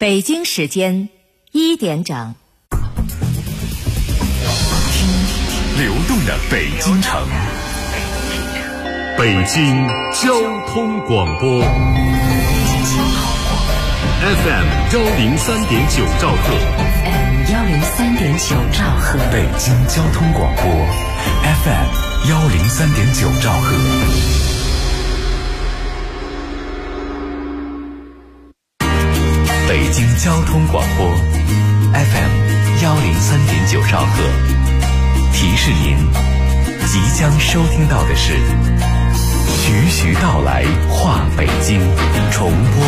北京时间1点整， 流动的北京城，北京交通广播 FM103.9兆赫 103.9兆赫， 北京交通广播 FM103.9兆赫。北京交通广播 FM103.9兆赫，提示您即将收听到的是徐徐道来话北京重播。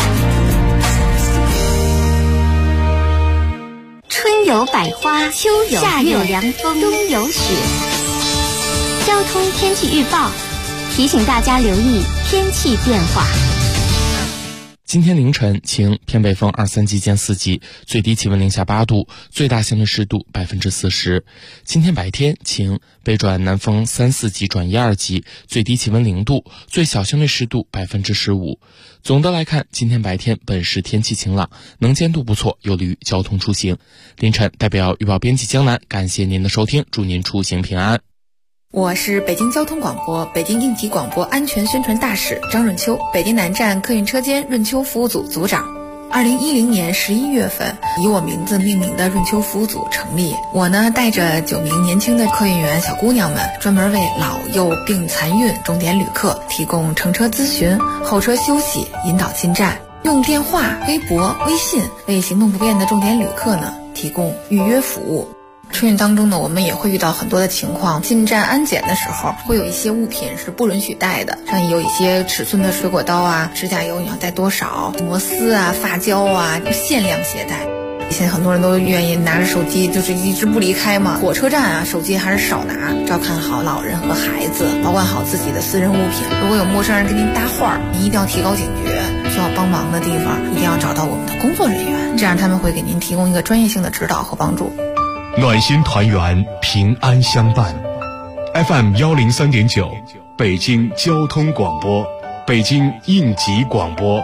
春有百花，秋有夏有凉风，冬有雪。交通天气预报提醒大家留意天气变化。 今天凌晨晴，偏北风2、3级见4级，最低气温零下8度，最大相对湿度40%。今天白天晴，北转南风3、4级转1、2级，最低气温0度，最小相对湿度15%。总的来看，今天白天本市天气晴朗，能见度不错，有利于交通出行。凌晨代表预报编辑江南，感谢您的收听，祝您出行平安。 我是北京交通广播北京应急广播安全宣传大使张润秋，北京南站客运车间润秋服务组组长。2010年11月份，以我名字命名的润秋服务组成立。我呢，带着9名年轻的客运员小姑娘们，专门为老幼病残孕重点旅客提供乘车咨询、候车休息、引导进站，用电话、微博、微信为行动不便的重点旅客呢提供预约服务。春运当中呢，我们也会遇到很多的情况，进站安检的时候会有一些物品是不允许带的，像有一些尺寸的水果刀啊、指甲油你要带多少，摩丝啊、发胶啊，限量携带。现在很多人都愿意拿着手机就是一直不离开嘛，火车站啊手机还是少拿，照看好老人和孩子，保管好自己的私人物品。如果有陌生人跟您搭话，您一定要提高警觉，需要帮忙的地方一定要找到我们的工作人员，这样他们会给您提供一个专业性的指导和帮助。 暖心团圆，平安相伴。FM103.9，北京交通广播，北京应急广播。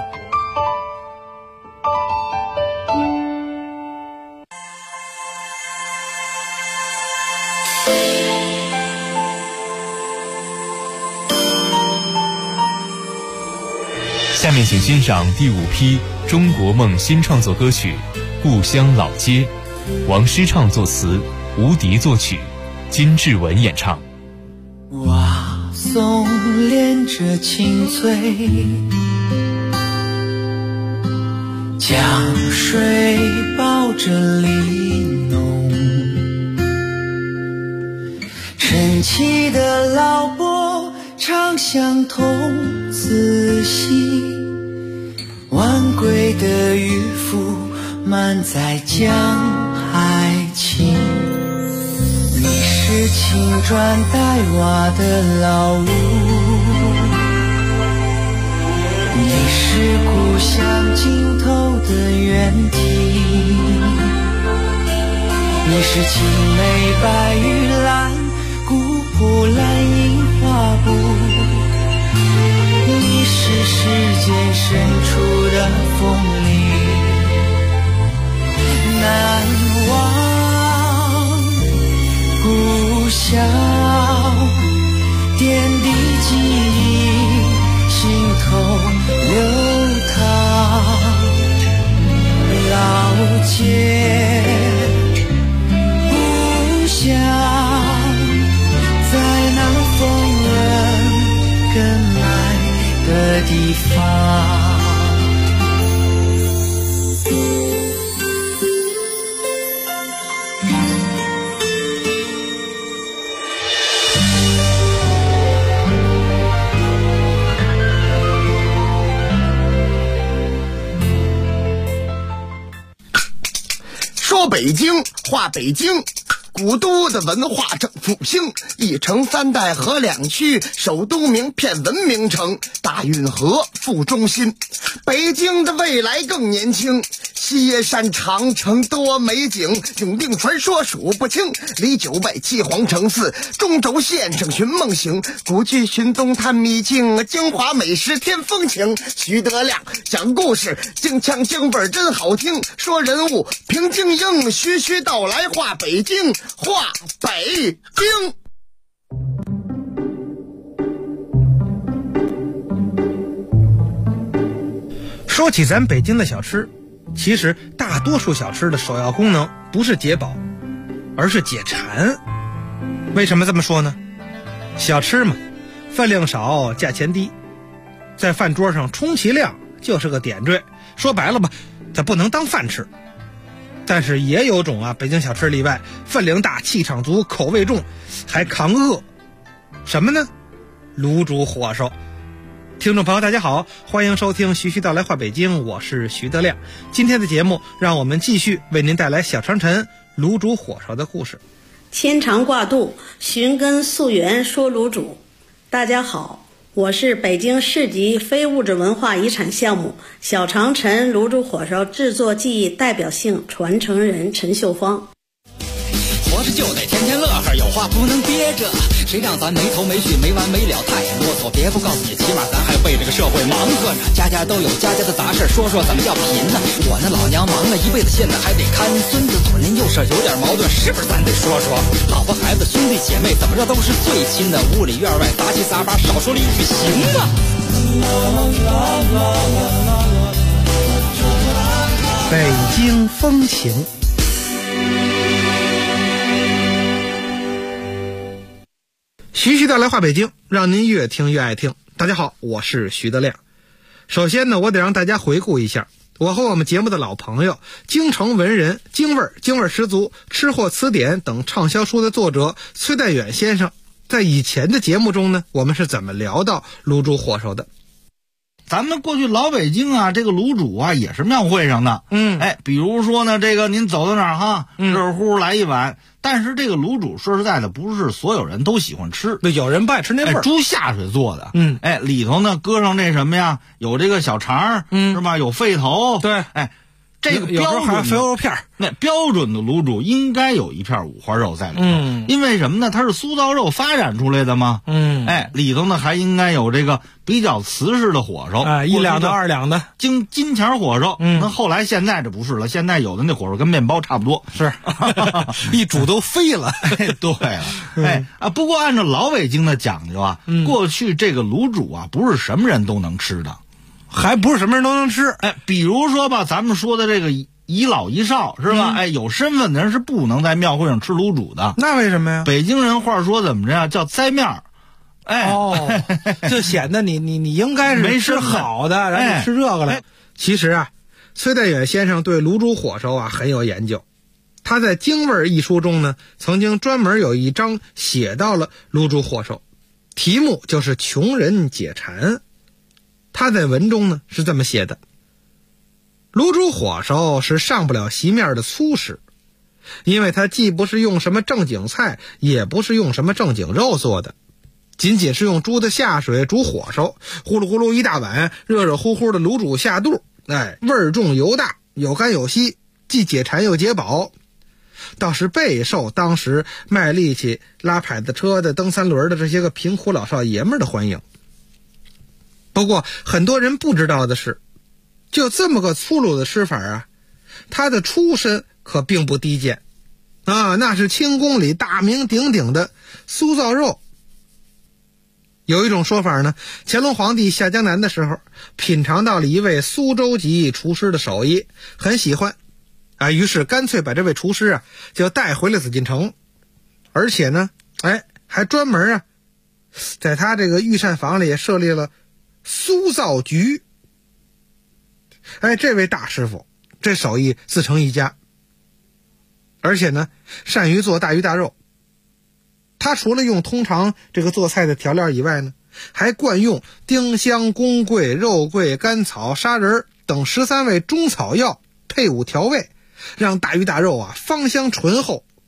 下面请欣赏第5批中国梦新创作歌曲《故乡老街》，王诗畅作词，吴迪作曲，金志文演唱。 哇松连着青翠，江水抱着梨浓，晨起的老伯唱相童，仔细晚归的渔夫满载江海情。你是青砖黛瓦的老屋，你是故乡尽头的远景，你是青梅白玉兰，古朴蓝印花布，你是世间深处的风铃，难忘故乡点滴记忆，心头流淌。老街故乡，在那风人跟来的地方。 说北京话北京， 古都的文化正复兴，一城三代河两区，首都名片文明城，大运河副中心。北京的未来更年轻，西耶山长城多美景，永定传说数不清，离九拜七皇城寺，中轴线上寻梦行，古剧寻踪探秘境，京华美食添风情。徐德亮讲故事，京腔京味真好听，说人物评京英，徐徐道来话北京，话北京。 说起咱北京的小吃，其实大多数小吃的首要功能不是解饱，而是解馋。为什么这么说呢？小吃嘛，分量少，价钱低，在饭桌上充其量就是个点缀，说白了吧，它不能当饭吃。但是也有种北京小吃例外，分量大，气场足，口味重，还抗饿。什么呢？卤煮火烧。听众朋友大家好，欢迎收听徐徐道来话北京，我是徐德亮。今天的节目让我们继续为您带来小长陈卤煮火烧的故事。 牵肠挂肚，寻根溯源说卤煮。大家好，我是北京市级非物质文化遗产项目小长陈卤煮火烧制作技艺代表性传承人陈秀芳。 活着就得天天乐呵，有话不能憋着，谁让咱没头没绪没完没了太啰嗦，别不告诉你，起码咱还为这个社会忙活呢。家家都有家家的杂事，说说怎么叫贫呢？我那老娘忙了一辈子，现在还得看孙子，左邻右舍有点矛盾，是不是咱得说说？老婆孩子兄弟姐妹怎么着都是最亲的，屋里院外杂七杂八，少说了一句行吗？ 北京风情。徐徐道来话北京，让您越听越爱听。大家好，我是徐德亮。首先呢，我得让大家回顾一下我和我们节目的老朋友，京城文人、京味十足、吃货词典等畅销书的作者崔代远先生，在以前的节目中呢，我们是怎么聊到卤煮火烧的。 咱们过去老北京这个卤煮也是庙会上的。比如说呢，这个您走到哪儿热乎来一碗。但是这个卤煮说实在的，不是所有人都喜欢吃， 有人不爱吃那味儿。 猪下水做的，里头呢搁上这什么呀？有这个小肠，是吧？有肺头， 对， 这个标准肥肉片， 那标准的卤煮应该有一片五花肉在里头，因为什么呢？它是酥造肉发展出来的嘛，里头呢还应该有这个比较瓷实的火烧 ，1两的2两的金钱火烧。那后来现在这不是了，现在有的那火烧跟面包差不多， 是一煮都飞了。 对了，不过按照老北京的讲究过去这个卤煮不是什么人都能吃的。 还不是什么人都能吃， 比如说吧，咱们说的这个遗老遗少是吧？有身份的人是不能在庙会上吃卤煮的。 那为什么呀？ 北京人话说怎么着呀？叫栽面儿。 就显得你应该是没吃好的，然后你吃这个了。其实崔代远先生对卤煮火烧很有研究。他在《京味》一书中呢，曾经专门有一章写到了卤煮火烧，题目就是穷人解馋。他在文中呢是这么写的：卤煮火烧是上不了席面的粗食，因为它既不是用什么正经菜，也不是用什么正经肉做的，仅仅是用猪的下水煮火烧，呼噜呼噜一大碗，热热乎乎的卤煮下肚，味重油大，有干有稀，既解馋又解饱，倒是备受当时卖力气拉牌子车的蹬三轮的这些个贫苦老少爷们的欢迎。不过很多人不知道的是，就这么个粗鲁的吃法他的出身可并不低贱那是清宫里大名鼎鼎的酥造肉。有一种说法呢，乾隆皇帝下江南的时候，品尝到了一位苏州籍厨师的手艺，很喜欢于是干脆把这位厨师就带回了紫禁城，而且呢还专门在他这个御膳房里也设立了酥造局。这位大师傅这手艺自成一家，而且呢善于做大鱼大肉。他除了用通常这个做菜的调料以外呢，还惯用丁香、宫桂、肉桂、甘草、砂仁等13味中草药配伍调味，让大鱼大肉芳香醇厚，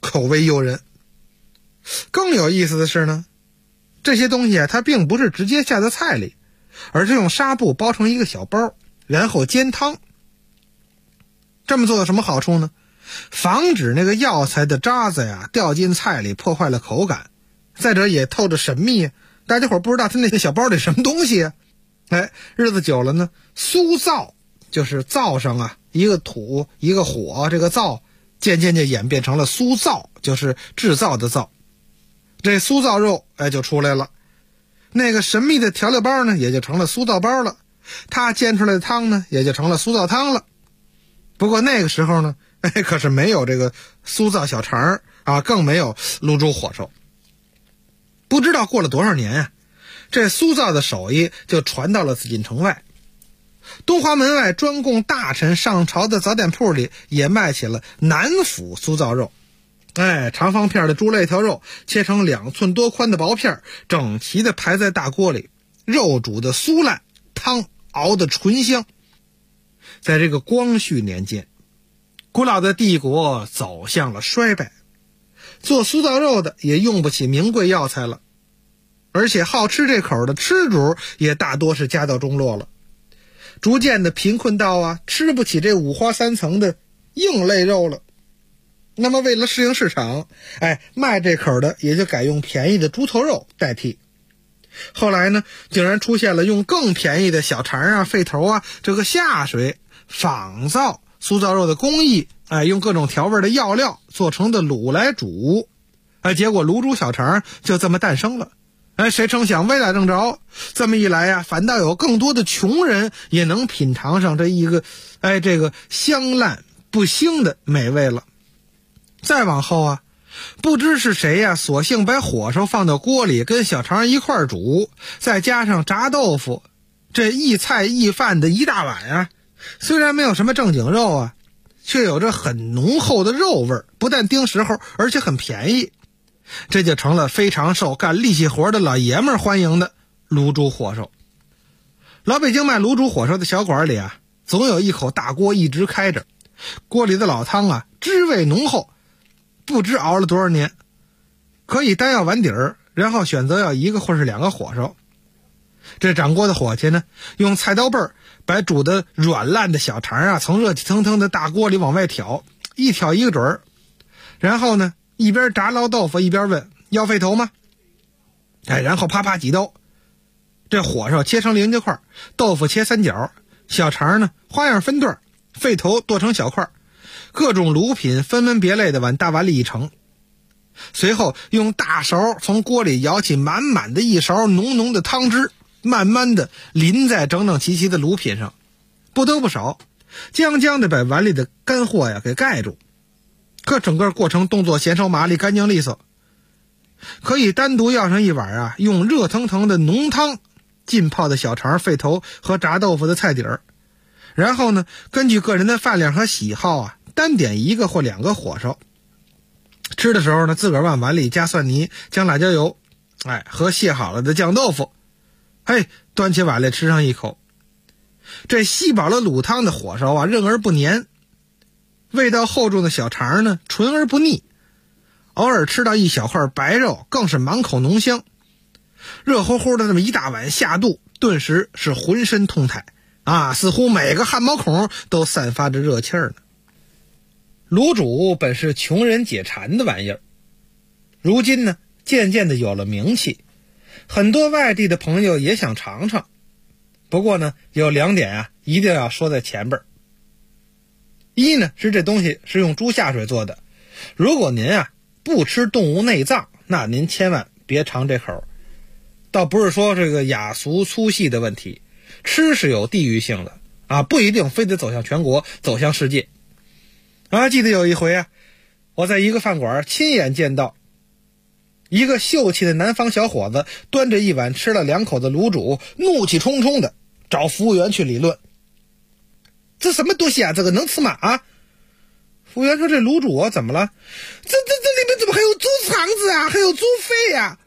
口味诱人。更有意思的是呢，这些东西它并不是直接下在菜里，而是用纱布包成一个小包，然后煎汤。这么做有什么好处呢？防止那个药材的渣子呀掉进菜里，破坏了口感。再者也透着神秘，大家伙不知道它那个小包里什么东西啊。日子久了呢，酥造就是灶上啊一个土一个火，这个灶渐渐就演变成了酥造，就是制造的造。这酥造肉就出来了，那个神秘的调料包呢也就成了酥造包了，它煎出来的汤呢也就成了酥造汤了。不过那个时候呢可是没有这个酥造小肠啊，更没有卤煮火烧。不知道过了多少年啊，这酥造的手艺就传到了紫禁城外。东华门外专供大臣上朝的早点铺里也卖起了南府酥造肉。长方片的猪肋条肉切成2寸多宽的薄片，整齐的排在大锅里，肉煮的酥烂，汤熬的醇香。在这个光绪年间，古老的帝国走向了衰败，做酥造肉的也用不起名贵药材了，而且好吃这口的吃主也大多是家道中落了，逐渐的贫困到吃不起这五花三层的硬类肉了。那么为了适应市场，卖这口的也就改用便宜的猪头肉代替。后来呢，竟然出现了用更便宜的小肠肺头这个下水仿造酥造肉的工艺，用各种调味的药料做成的卤来煮，结果卤煮小肠就这么诞生了。谁成想未打正着，这么一来反倒有更多的穷人也能品尝上这一个这个香烂不腥的美味了。再往后不知是谁索性把火烧放到锅里跟小肠一块煮，再加上炸豆腐，这一菜一饭的一大碗虽然没有什么正经肉却有着很浓厚的肉味，不但盯时候，而且很便宜。这就成了非常受干力气活的老爷们欢迎的卤煮火烧。老北京卖卤煮火烧的小馆里总有一口大锅一直开着，锅里的老汤汁味浓厚，不知熬了多少年，可以单要碗底儿，然后选择要1个或是2个火烧。这掌锅的伙计呢，用菜刀背儿把煮的软烂的小肠从热气腾腾的大锅里往外挑，一挑一个准儿。然后呢，一边炸捞豆腐一边问要肺头吗？然后啪啪几刀，这火烧切成零节块，豆腐切3角，小肠呢花样分段，肺头剁成小块，各种卤品分门别类的往大碗里一盛。随后用大勺从锅里舀起满满的一勺浓浓的汤汁，慢慢的淋在整整齐齐的卤品上，不多不少，将将的把碗里的干货给盖住。可整个过程动作娴熟麻利，干净利索。可以单独要上一碗用热腾腾的浓汤浸泡的小肠、肺头和炸豆腐的菜底儿，然后呢，根据个人的饭量和喜好单点1个或2个火烧。吃的时候呢，自个儿往碗里加蒜泥、加辣椒油，和卸好了的酱豆腐，端起碗来吃上一口。这吸饱了卤汤的火烧韧而不黏，味道厚重的小肠呢纯而不腻，偶尔吃到一小块白肉更是满口浓香。热乎乎的这么一大碗下肚，顿时是浑身通泰似乎每个汗毛孔都散发着热气儿呢。卤煮本是穷人解馋的玩意儿，如今呢渐渐的有了名气，很多外地的朋友也想尝尝。不过呢有2点一定要说在前边。一呢是这东西是用猪下水做的，如果您不吃动物内脏，那您千万别尝这口。倒不是说这个雅俗粗细的问题，吃是有地域性的不一定非得走向全国，走向世界。记得有一回我在一个饭馆亲眼见到一个秀气的南方小伙子端着一碗吃了2口的卤煮，怒气冲冲的找服务员去理论，这什么东西这个能吃吗服务员说这卤煮怎么了？这里面怎么还有猪肠子还有猪肺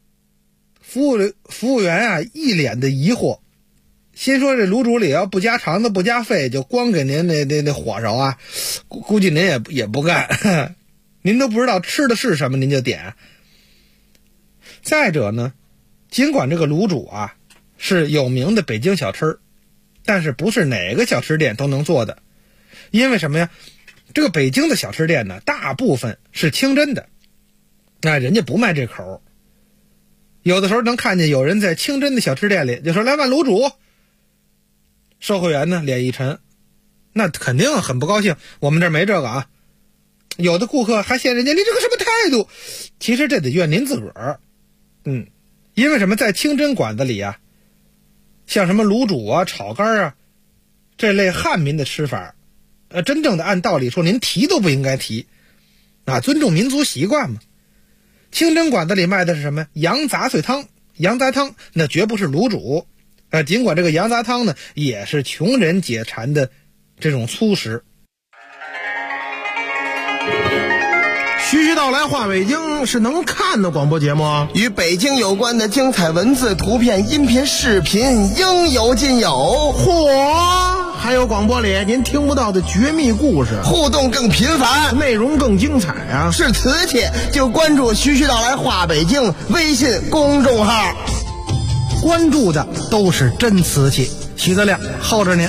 服务员一脸的疑惑，心说这卤煮里要不加肠子不加肺，就光给您那火烧估计您也不干。 您都不知道吃的是什么您就点。再者呢，尽管这个卤煮啊是有名的北京小吃，但是不是哪个小吃店都能做的。因为什么呀？这个北京的小吃店呢，大部分是清真的，那人家不卖这口。有的时候能看见有人在清真的小吃店里就说来碗卤煮，售货员呢脸一沉，那肯定很不高兴，我们这儿没这个啊。有的顾客还嫌人家你这个什么态度，其实这得怨您自个儿。因为什么，在清真馆子里啊，像什么卤煮啊、炒肝啊这类汉民的吃法，真正的按道理说您提都不应该提啊，尊重民族习惯嘛。清真馆子里卖的是什么？羊杂碎汤、羊杂汤，那绝不是卤煮。尽管这个羊杂汤呢也是穷人解馋的这种粗食。 徐徐道来话北京是能看的广播节目， 与北京有关的精彩文字、图片、音频、视频应有尽有。 嚯，还有广播里您听不到的绝密故事， 互动更频繁， 内容更精彩啊！ 是瓷器就关注徐徐道来话北京微信公众号， 关注的都是真瓷器。徐德亮候着您。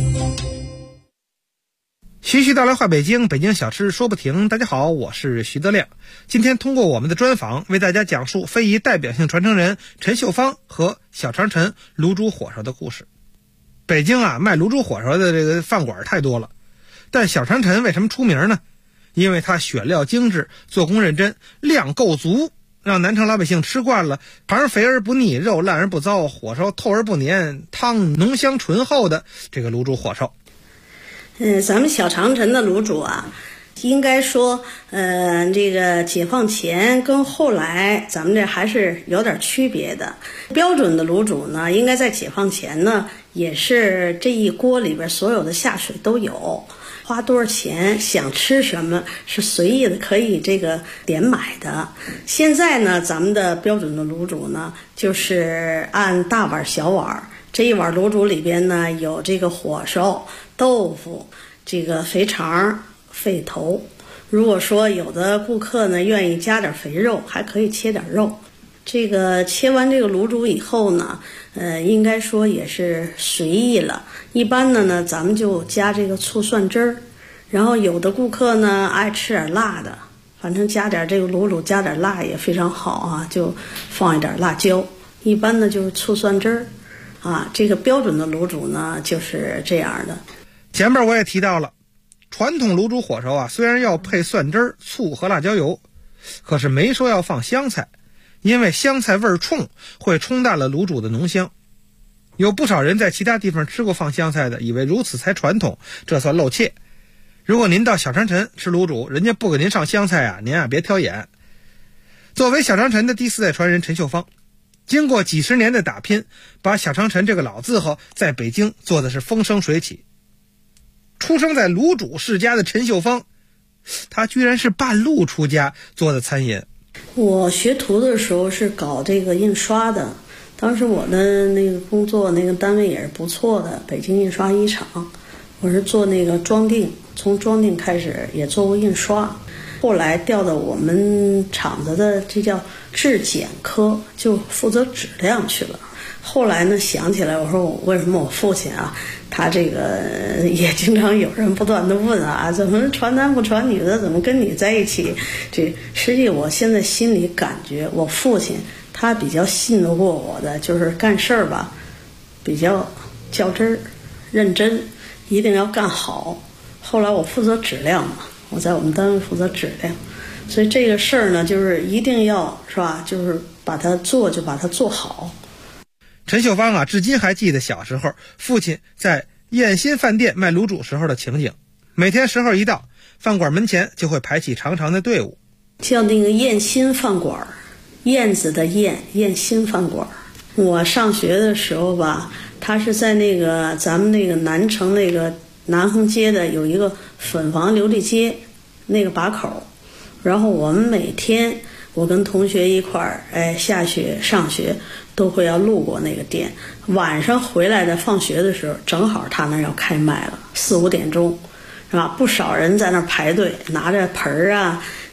徐徐道来话北京，北京小吃说不停。大家好，我是徐德亮。今天通过我们的专访，为大家讲述非遗代表性传承人陈秀芳和小长陈卤煮火烧的故事。北京啊，卖卤煮火烧的这个饭馆太多了，但小长陈为什么出名呢？因为它选料精致，做工认真，量够足，让南城老百姓吃惯了肠肥而不腻，肉烂而不糟，火烧透而不黏，汤浓香醇厚的这个卤煮火烧。 咱们小长陈的卤煮啊，应该说，这个解放前跟后来，咱们这还是有点区别的。标准的卤煮呢，应该在解放前呢，也是这一锅里边所有的下水都有，花多少钱，想吃什么是随意的，可以这个点买的。现在呢，咱们的标准的卤煮呢，就是按大碗小碗。这一碗卤煮里边呢，有这个火烧、豆腐、这个肥肠、肺头。如果说有的顾客呢愿意加点肥肉，还可以切点肉。这个切完这个卤煮以后呢，应该说也是随意了。一般的呢，咱们就加这个醋蒜汁儿。然后有的顾客呢爱吃点辣的，反正加点这个卤煮加点辣也非常好啊，就放一点辣椒。一般呢就是醋蒜汁儿。这个标准的卤煮呢就是这样的。 前面我也提到了，传统卤煮火烧啊，虽然要配蒜汁、醋和辣椒油，可是没说要放香菜，因为香菜味冲，会冲淡了卤煮的浓香。有不少人在其他地方吃过放香菜的，以为如此才传统，这算露怯。如果您到小长陈吃卤煮，人家不给您上香菜啊，您啊别挑眼。作为小长陈的第4代传人陈秀芳，经过几十年的打拼，把小长陈这个老字号在北京做的是风生水起。出生在卤煮世家的陈秀芳，她居然是半路出家做的餐饮。 我学徒的时候是搞这个印刷的，当时我的那个工作那个单位也是不错的，北京印刷一厂，我是做那个装订，从装订开始也做过印刷。后来调到我们厂子的这叫制检科，就负责质量去了。后来呢想起来，我说为什么我父亲啊，他这个也经常有人不断的问啊，怎么传男不传女的，怎么跟你在一起？这实际我现在心里感觉，我父亲他比较信得过我的，就是干事儿吧，比较较真儿、认真，一定要干好。后来我负责质量嘛。我在我们单位负责质量，所以这个事儿呢，就是一定要是吧，就是把它做就把它做好。 陈秀芳啊，至今还记得小时候父亲在燕心饭店卖卤煮时候的情景。每天时候一到，饭馆门前就会排起长长的队伍。 叫那个燕心饭馆，燕子的燕，燕心饭馆。我上学的时候吧，他是在那个咱们那个南城那个南横街的有一个粉房琉璃街那个把口，然后我们每天我跟同学一块儿，下学上学都会要路过那个店。晚上回来的放学的时候，正好他那要开卖了，4、5点钟，是吧？不少人在那排队，拿着盆儿啊，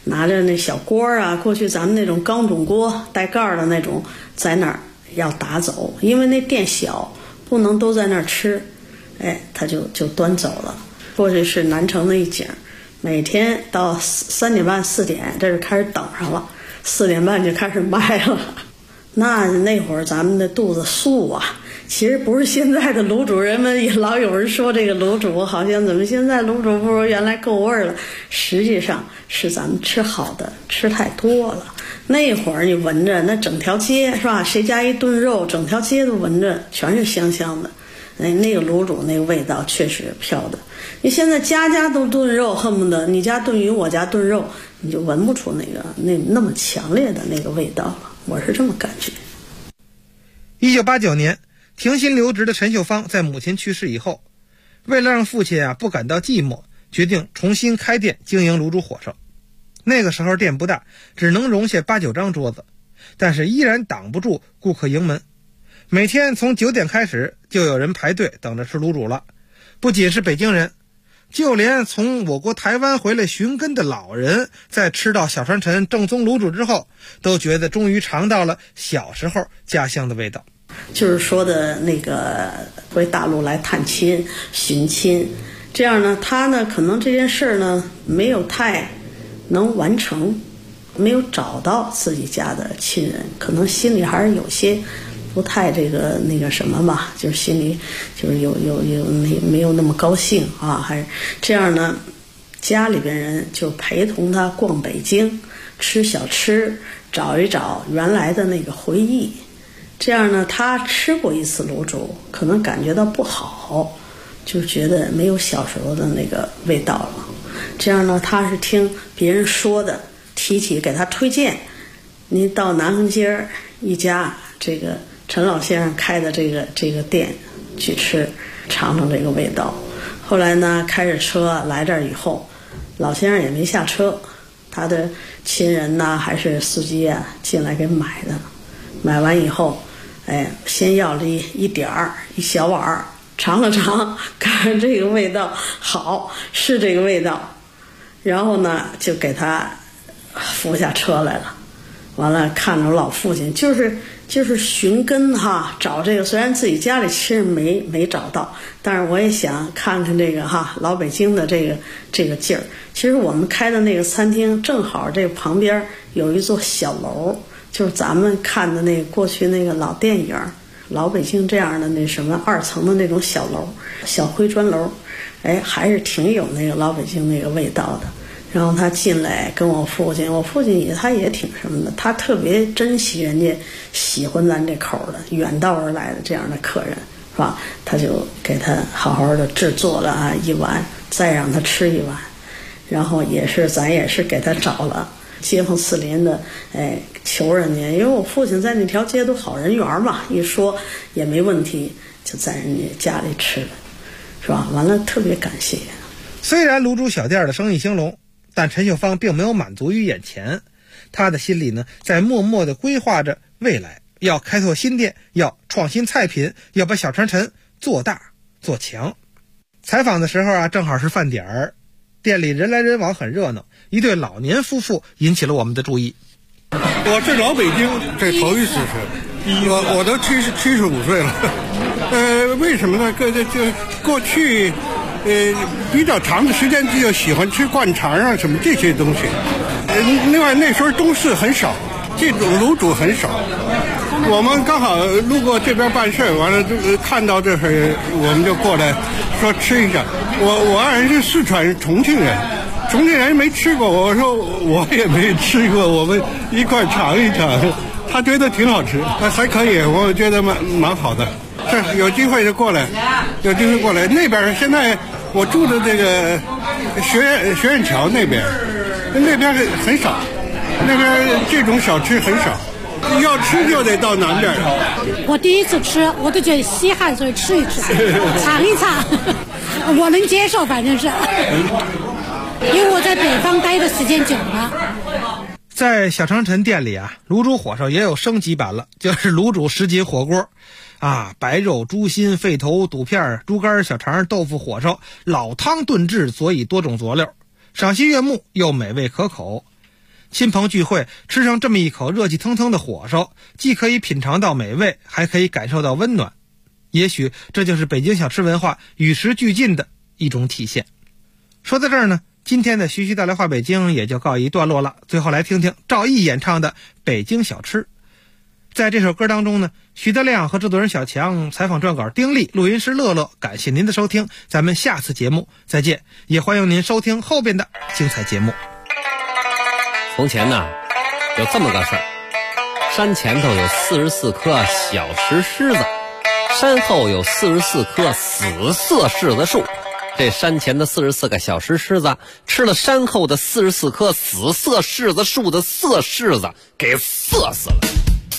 拿着那小锅啊，过去咱们那种钢种锅带盖儿的那种，在那儿要打走，因为那店小，不能都在那儿吃，他就端走了。过去是南城的一景，每天到3点半4点，这就开始等上了，4点半就开始卖了。那会儿咱们的肚子素啊，其实不是现在的卤煮，人们也老有人说这个卤煮好像怎么现在卤煮不如原来够味儿了，实际上是咱们吃好的吃太多了。那会儿你闻着那整条街是吧，谁家一炖肉，整条街都闻着全是香香的，那个卤煮那个味道确实飘的。你现在家家都炖肉，恨不得你家炖鱼我家炖肉，你就闻不出那么强烈的那个味道了，我是这么感觉。 1989年停薪留职的陈秀芳在母亲去世以后，为了让父亲不感到寂寞，决定重新开店经营卤煮火烧。那个时候店不大，只能容下8、9张桌子，但是依然挡不住顾客盈门。每天从9点开始就有人排队等着吃卤煮了，不仅是北京人，就连从我国台湾回来寻根的老人，在吃到小传陈正宗卤煮之后，都觉得终于尝到了小时候家乡的味道。 就是说的那个回大陆来探亲寻亲，这样呢他呢可能这件事呢没有太能完成，没有找到自己家的亲人，可能心里还是有些不太那个什么吧，就是心里就是有没有那么高兴啊，还是这样呢。家里边人就陪同他逛北京，吃小吃，找一找原来的那个回忆。这样呢，他吃过一次卤煮，可能感觉到不好，就觉得没有小时候的那个味道了。这样呢，他是听别人说的，提起给他推荐，您到南横街一家这个陈老先生开的这个店去吃，尝尝这个味道。后来呢，开着车来这儿以后，老先生也没下车，他的亲人呢还是司机进来给买的。买完以后，先要了一点儿一小碗，尝了尝，看这个味道好，是这个味道，然后呢就给他扶下车来了。完了看着老父亲就是寻根找这个，虽然自己家里其实没找到，但是我也想看看这个老北京的这个劲儿。其实我们开的那个餐厅正好这旁边有一座小楼，就是咱们看的那个过去那个老电影老北京这样的那什么2层的那种小楼，小灰砖楼，还是挺有那个老北京那个味道的。然后他进来跟我父亲他也挺什么的，他特别珍惜人家喜欢咱这口的远道而来的这样的客人，是吧？他就给他好好的制作了一碗，再让他吃一碗，然后咱也是给他找了街坊四邻的，求人家，因为我父亲在那条街都好人缘嘛，一说也没问题，就在人家家里吃了，是吧？完了特别感谢。 虽然卤煮小店的生意兴隆，但陈秀芳并没有满足于眼前，她的心里呢在默默地规划着未来，要开拓新店，要创新菜品，要把小传陈做大做强。采访的时候正好是饭点儿，店里人来人往很热闹，一对老年夫妇引起了我们的注意。 我是老北京这头一次吃，我都75岁了。为什么呢？就过去比较长的时间就喜欢吃灌肠什么这些东西。另外那时候中式很少，这种卤煮很少。我们刚好路过这边办事，完了看到这事，我们就过来说吃一下。我爱人是四川重庆人没吃过，我说我也没吃过，我们一块尝一尝。他觉得挺好吃，还可以，我觉得蛮好的。是有机会就过来，那边现在我住的这个学院桥那边很少，那边这种小吃很少，要吃就得到南边。 我第一次吃，我都觉得稀罕，所以吃一吃，尝一尝，我能接受，反正是，因为我在北方待的时间久了。 在小长陈店里卤煮火烧也有升级版了，就是卤煮10级火锅。白肉、猪心、肺头、肚片、猪肝、小肠、豆腐火烧，老汤炖制，佐以多种佐料，赏心悦目又美味可口。 亲朋聚会吃上这么一口热气腾腾的火烧，既可以品尝到美味，还可以感受到温暖。也许这就是北京小吃文化与时俱进的一种体现。说到这儿呢，今天的徐徐道来话北京也就告一段落了。最后来听听赵毅演唱的《北京小吃》。在这首歌当中呢，徐德亮和制作人小强，采访撰稿丁力，录音师乐乐。感谢您的收听，咱们下次节目再见，也欢迎您收听后边的精彩节目。 从前呢，有这么个事儿，山前头有44棵小石狮子，山后有44棵死色柿子树。这山前的44个小石狮子吃了山后的44棵死色柿子树的色柿子，给色死了。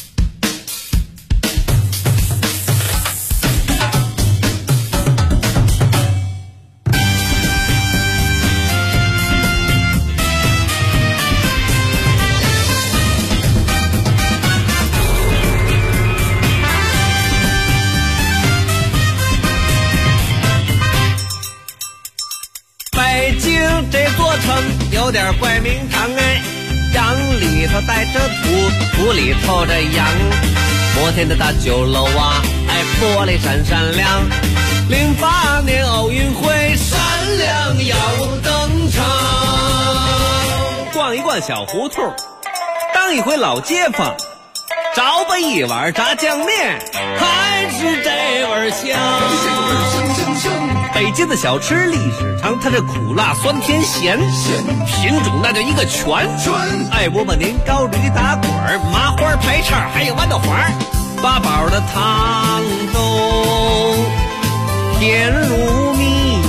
这座城有点怪名堂哎，羊里头带着土，土里头着羊。摩天的大酒楼啊，哎，玻璃闪闪亮。08年奥运会闪亮要登场。 逛一逛小胡同，当一回老街坊，找吧一碗炸酱面，还是这味香。北京的小吃历史长，它这苦辣酸甜咸，品种那叫一个全。爱窝年糕、驴打滚、麻花排叉，还有豌豆花，八宝的汤都甜如蜜，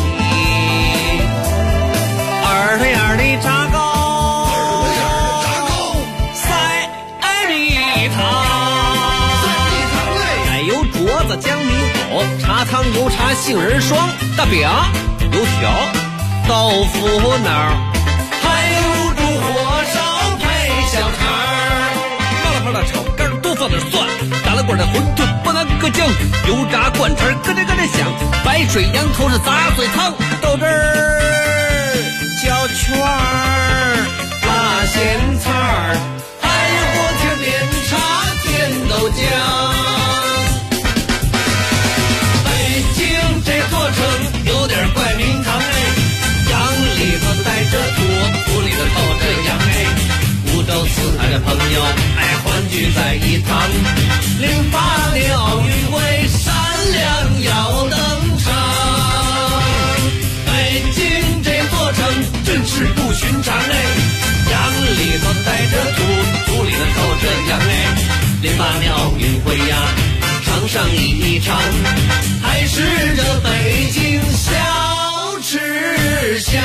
二对二的炸糕，塞蜜糖，奶油镯子、江米狗、茶汤、油茶、杏仁霜、大饼、油条、豆腐脑，还有卤煮火烧配小肠，麻辣泡的炒肝多放点蒜，打了滚的馄饨不能搁酱，油炸灌肠咯吱咯吱响，白水羊头是杂碎汤，豆汁儿、焦圈儿、辣咸菜儿，还有锅贴面茶、甜豆浆。有点怪名堂哎，羊里头带着土，土里头透着羊哎，五洲四海的朋友哎欢聚在一堂。08年奥运会闪亮要登场，北京这座城真是不寻常哎，羊里头带着土，土里头透着羊哎，08年奥运会呀场上一场，还是这北京小吃香。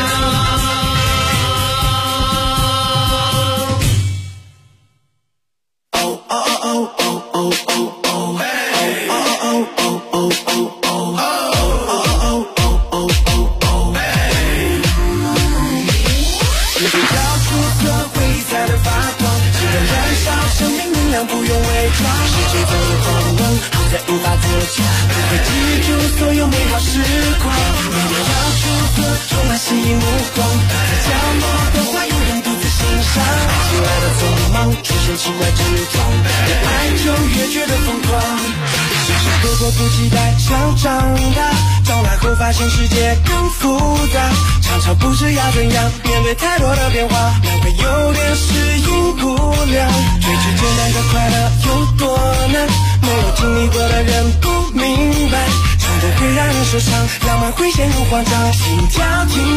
不用伪装，世界走红灯，好在无法自强，不会记住所有美好时光。每天要出色，充满吸引目光，在角落的花有人独自欣赏。爱情来的匆忙，出现奇怪之状，越爱就越觉得疯狂。时时刻刻不期待想长大，长大后发现世界更复杂，常常不知要怎样面对太多的变化，难怪有点适应不良。追求简单的快乐有多难，没有经历过的人不明白，冲动会让人受伤，浪漫会陷入慌张，心跳停